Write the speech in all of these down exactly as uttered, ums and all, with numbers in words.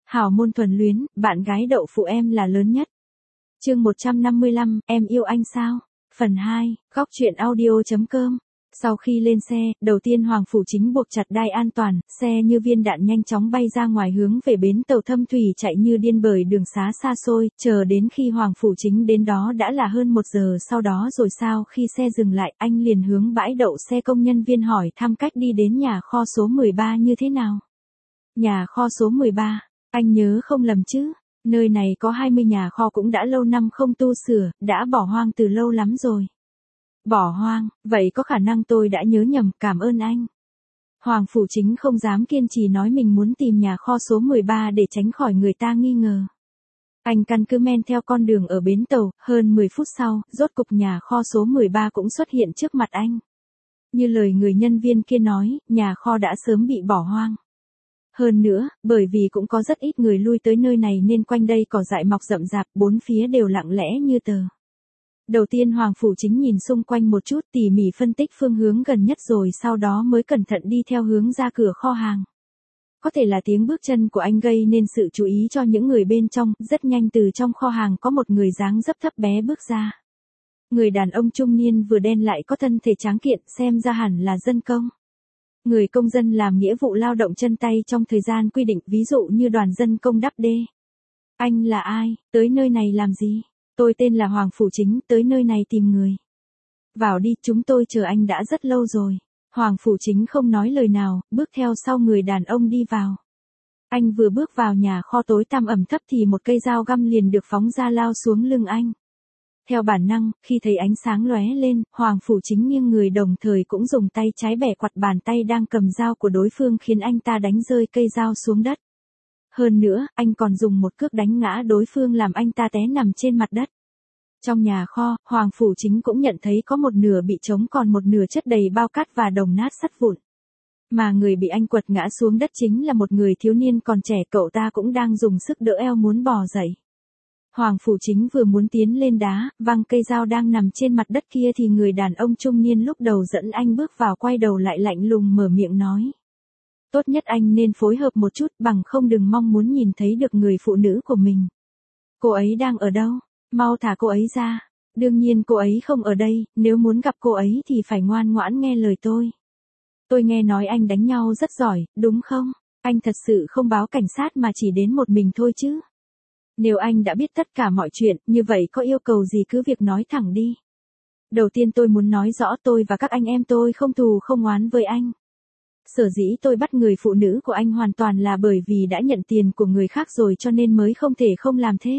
Hảo môn thuần luyến, bạn gái đậu phụ em là lớn nhất. Chương một trăm năm mươi lăm, em yêu anh sao? Phần hai, góc truyện audio.com. Sau khi lên xe, đầu tiên Hoàng Phủ Chính buộc chặt đai an toàn, xe như viên đạn nhanh chóng bay ra ngoài hướng về bến tàu Thâm Thủy chạy như điên bởi đường xá xa xôi, chờ đến khi Hoàng Phủ Chính đến đó đã là hơn một giờ sau đó rồi sao khi xe dừng lại anh liền hướng bãi đậu xe công nhân viên hỏi thăm cách đi đến nhà kho số mười ba như thế nào. Nhà kho số mười ba, anh nhớ không lầm chứ? Nơi này có hai mươi nhà kho cũng đã lâu năm không tu sửa, đã bỏ hoang từ lâu lắm rồi. Bỏ hoang, vậy có khả năng tôi đã nhớ nhầm, cảm ơn anh. Hoàng Phủ Chính không dám kiên trì nói mình muốn tìm nhà kho số mười ba để tránh khỏi người ta nghi ngờ. Anh căn cứ men theo con đường ở bến tàu, hơn mười phút sau, rốt cục nhà kho số mười ba cũng xuất hiện trước mặt anh. Như lời người nhân viên kia nói, nhà kho đã sớm bị bỏ hoang. Hơn nữa, bởi vì cũng có rất ít người lui tới nơi này nên quanh đây cỏ dại mọc rậm rạp, bốn phía đều lặng lẽ như tờ. Đầu tiên Hoàng Phủ Chính nhìn xung quanh một chút tỉ mỉ phân tích phương hướng gần nhất rồi sau đó mới cẩn thận đi theo hướng ra cửa kho hàng. Có thể là tiếng bước chân của anh gây nên sự chú ý cho những người bên trong, rất nhanh từ trong kho hàng có một người dáng dấp thấp bé bước ra. Người đàn ông trung niên vừa đen lại có thân thể tráng kiện, xem ra hẳn là dân công. Người công dân làm nghĩa vụ lao động chân tay trong thời gian quy định, ví dụ như đoàn dân công đắp đê. Anh là ai, tới nơi này làm gì? Tôi tên là Hoàng Phủ Chính, tới nơi này tìm người. Vào đi, chúng tôi chờ anh đã rất lâu rồi. Hoàng Phủ Chính không nói lời nào, bước theo sau người đàn ông đi vào. Anh vừa bước vào nhà kho tối tăm ẩm thấp thì một cây dao găm liền được phóng ra lao xuống lưng anh. Theo bản năng, khi thấy ánh sáng lóe lên, Hoàng Phủ Chính nghiêng người đồng thời cũng dùng tay trái bẻ quặt bàn tay đang cầm dao của đối phương khiến anh ta đánh rơi cây dao xuống đất. Hơn nữa, anh còn dùng một cước đánh ngã đối phương làm anh ta té nằm trên mặt đất. Trong nhà kho, Hoàng Phủ Chính cũng nhận thấy có một nửa bị trống còn một nửa chất đầy bao cát và đồng nát sắt vụn. Mà người bị anh quật ngã xuống đất chính là một người thiếu niên còn trẻ, cậu ta cũng đang dùng sức đỡ eo muốn bò dậy. Hoàng Phủ Chính vừa muốn tiến lên đá, văng cây dao đang nằm trên mặt đất kia thì người đàn ông trung niên lúc đầu dẫn anh bước vào quay đầu lại lạnh lùng mở miệng nói. Tốt nhất anh nên phối hợp một chút, bằng không đừng mong muốn nhìn thấy được người phụ nữ của mình. Cô ấy đang ở đâu? Mau thả cô ấy ra. Đương nhiên cô ấy không ở đây, nếu muốn gặp cô ấy thì phải ngoan ngoãn nghe lời tôi. Tôi nghe nói anh đánh nhau rất giỏi, đúng không? Anh thật sự không báo cảnh sát mà chỉ đến một mình thôi chứ? Nếu anh đã biết tất cả mọi chuyện, như vậy có yêu cầu gì cứ việc nói thẳng đi. Đầu tiên tôi muốn nói rõ tôi và các anh em tôi không thù không oán với anh. Sở dĩ tôi bắt người phụ nữ của anh hoàn toàn là bởi vì đã nhận tiền của người khác rồi cho nên mới không thể không làm thế.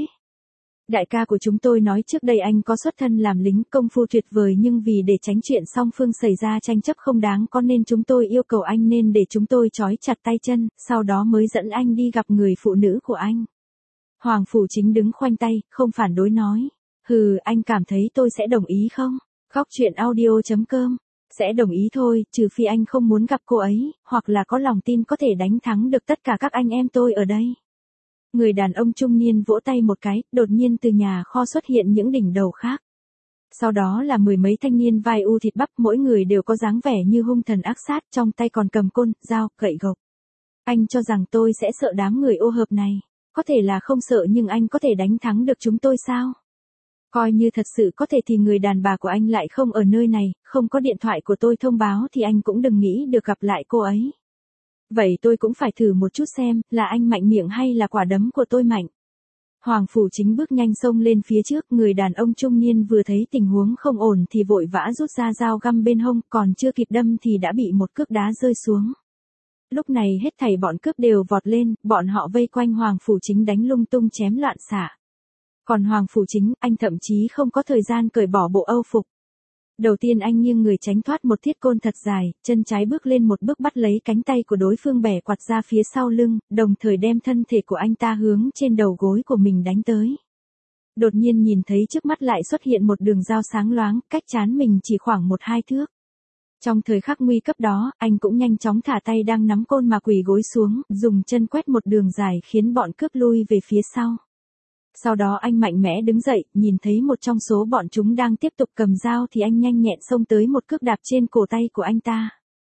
Đại ca của chúng tôi nói trước đây anh có xuất thân làm lính, công phu tuyệt vời, nhưng vì để tránh chuyện song phương xảy ra tranh chấp không đáng có nên chúng tôi yêu cầu anh nên để chúng tôi trói chặt tay chân, sau đó mới dẫn anh đi gặp người phụ nữ của anh. Hoàng Phủ Chính đứng khoanh tay, không phản đối nói. Hừ, anh cảm thấy tôi sẽ đồng ý không? Góc truyện audio.com. Sẽ đồng ý thôi, trừ phi anh không muốn gặp cô ấy, hoặc là có lòng tin có thể đánh thắng được tất cả các anh em tôi ở đây. Người đàn ông trung niên vỗ tay một cái, đột nhiên từ nhà kho xuất hiện những đỉnh đầu khác. Sau đó là mười mấy thanh niên vai u thịt bắp, mỗi người đều có dáng vẻ như hung thần ác sát, trong tay còn cầm côn, dao, gậy gộc. Anh cho rằng tôi sẽ sợ đám người ô hợp này. Có thể là không sợ nhưng anh có thể đánh thắng được chúng tôi sao? Coi như thật sự có thể thì người đàn bà của anh lại không ở nơi này, không có điện thoại của tôi thông báo thì anh cũng đừng nghĩ được gặp lại cô ấy. Vậy tôi cũng phải thử một chút xem, là anh mạnh miệng hay là quả đấm của tôi mạnh. Hoàng Phủ Chính bước nhanh xông lên phía trước, người đàn ông trung niên vừa thấy tình huống không ổn thì vội vã rút ra dao găm bên hông, còn chưa kịp đâm thì đã bị một cước đá rơi xuống. Lúc này hết thảy bọn cướp đều vọt lên, bọn họ vây quanh Hoàng Phủ Chính đánh lung tung chém loạn xạ. Còn Hoàng Phủ Chính, anh thậm chí không có thời gian cởi bỏ bộ âu phục. Đầu tiên anh nghiêng người tránh thoát một thiết côn thật dài, chân trái bước lên một bước bắt lấy cánh tay của đối phương bẻ quặt ra phía sau lưng, đồng thời đem thân thể của anh ta hướng trên đầu gối của mình đánh tới. Đột nhiên nhìn thấy trước mắt lại xuất hiện một đường dao sáng loáng, cách trán mình chỉ khoảng một hai thước. Trong thời khắc nguy cấp đó, anh cũng nhanh chóng thả tay đang nắm côn mà quỳ gối xuống, dùng chân quét một đường dài khiến bọn cướp lui về phía sau. Sau đó anh mạnh mẽ đứng dậy, nhìn thấy một trong số bọn chúng đang tiếp tục cầm dao thì anh nhanh nhẹn xông tới một cước đạp trên cổ tay của anh ta.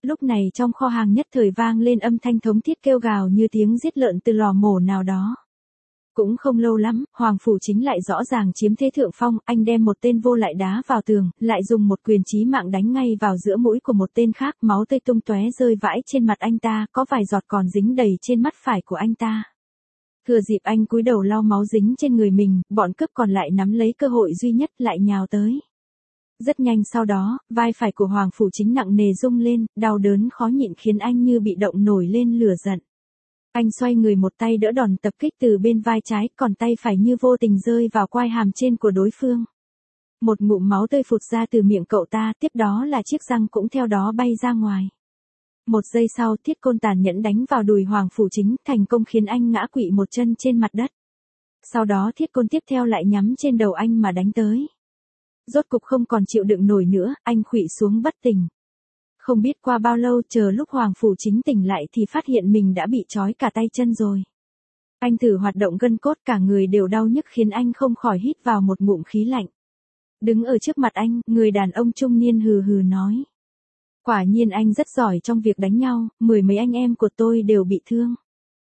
Lúc này trong kho hàng nhất thời vang lên âm thanh thống thiết kêu gào như tiếng giết lợn từ lò mổ nào đó. Cũng không lâu lắm, Hoàng Phủ Chính lại rõ ràng chiếm thế thượng phong, anh đem một tên vô lại đá vào tường, lại dùng một quyền chí mạng đánh ngay vào giữa mũi của một tên khác, máu tươi tung tóe rơi vãi trên mặt anh ta, có vài giọt còn dính đầy trên mắt phải của anh ta. Thừa dịp anh cúi đầu lau máu dính trên người mình, bọn cướp còn lại nắm lấy cơ hội duy nhất lại nhào tới. Rất nhanh sau đó, vai phải của Hoàng Phủ Chính nặng nề rung lên, đau đớn khó nhịn khiến anh như bị động nổi lên lửa giận. Anh xoay người một tay đỡ đòn tập kích từ bên vai trái, còn tay phải như vô tình rơi vào quai hàm trên của đối phương. Một ngụm máu tươi phụt ra từ miệng cậu ta, tiếp đó là chiếc răng cũng theo đó bay ra ngoài. Một giây sau, Thiết Côn tàn nhẫn đánh vào đùi Hoàng Phủ Chính, thành công khiến anh ngã quỵ một chân trên mặt đất. Sau đó Thiết Côn tiếp theo lại nhắm trên đầu anh mà đánh tới. Rốt cục không còn chịu đựng nổi nữa, anh khuỵu xuống bất tỉnh. Không biết qua bao lâu, chờ lúc Hoàng Phủ Chính tỉnh lại thì phát hiện mình đã bị trói cả tay chân rồi. Anh thử hoạt động gân cốt, cả người đều đau nhức khiến anh không khỏi hít vào một ngụm khí lạnh. Đứng ở trước mặt anh, người đàn ông trung niên hừ hừ nói. Quả nhiên anh rất giỏi trong việc đánh nhau, mười mấy anh em của tôi đều bị thương.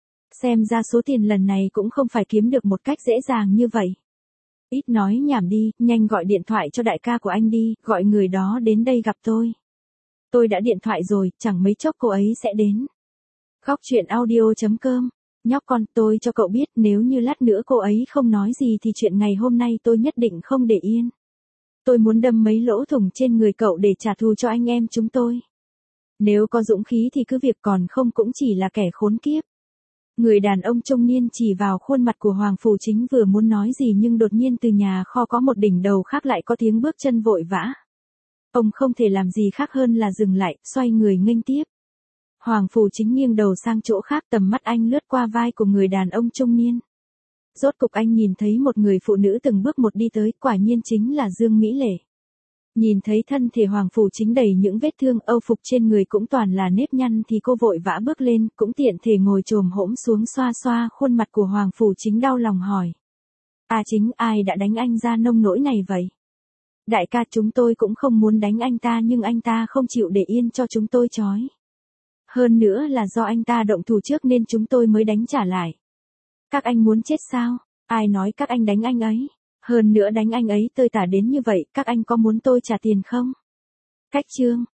Xem ra số tiền lần này cũng không phải kiếm được một cách dễ dàng như vậy. Ít nói nhảm đi, nhanh gọi điện thoại cho đại ca của anh đi, gọi người đó đến đây gặp tôi. Tôi đã điện thoại rồi, chẳng mấy chốc cô ấy sẽ đến. Góc chuyện audio chấm com. Nhóc con, tôi cho cậu biết nếu như lát nữa cô ấy không nói gì thì chuyện ngày hôm nay tôi nhất định không để yên. Tôi muốn đâm mấy lỗ thủng trên người cậu để trả thù cho anh em chúng tôi. Nếu có dũng khí thì cứ việc, còn không cũng chỉ là kẻ khốn kiếp. Người đàn ông trung niên chỉ vào khuôn mặt của Hoàng Phủ Chính vừa muốn nói gì nhưng đột nhiên từ nhà kho có một đỉnh đầu khác lại có tiếng bước chân vội vã. Ông không thể làm gì khác hơn là dừng lại, xoay người nghênh tiếp. Hoàng Phủ Chính nghiêng đầu sang chỗ khác, tầm mắt anh lướt qua vai của người đàn ông trung niên. Rốt cục anh nhìn thấy một người phụ nữ từng bước một đi tới, quả nhiên chính là Dương Mỹ Lệ. Nhìn thấy thân thể Hoàng Phủ Chính đầy những vết thương, âu phục trên người cũng toàn là nếp nhăn thì cô vội vã bước lên, cũng tiện thể ngồi chồm hổm xuống xoa xoa khuôn mặt của Hoàng Phủ Chính, đau lòng hỏi. À Chính, ai đã đánh anh ra nông nỗi này vậy? Đại ca, chúng tôi cũng không muốn đánh anh ta nhưng anh ta không chịu để yên cho chúng tôi trói. Hơn nữa là do anh ta động thủ trước nên chúng tôi mới đánh trả lại. Các anh muốn chết sao? Ai nói các anh đánh anh ấy? Hơn nữa đánh anh ấy tơi tả đến như vậy, các anh có muốn tôi trả tiền không? Cách chương.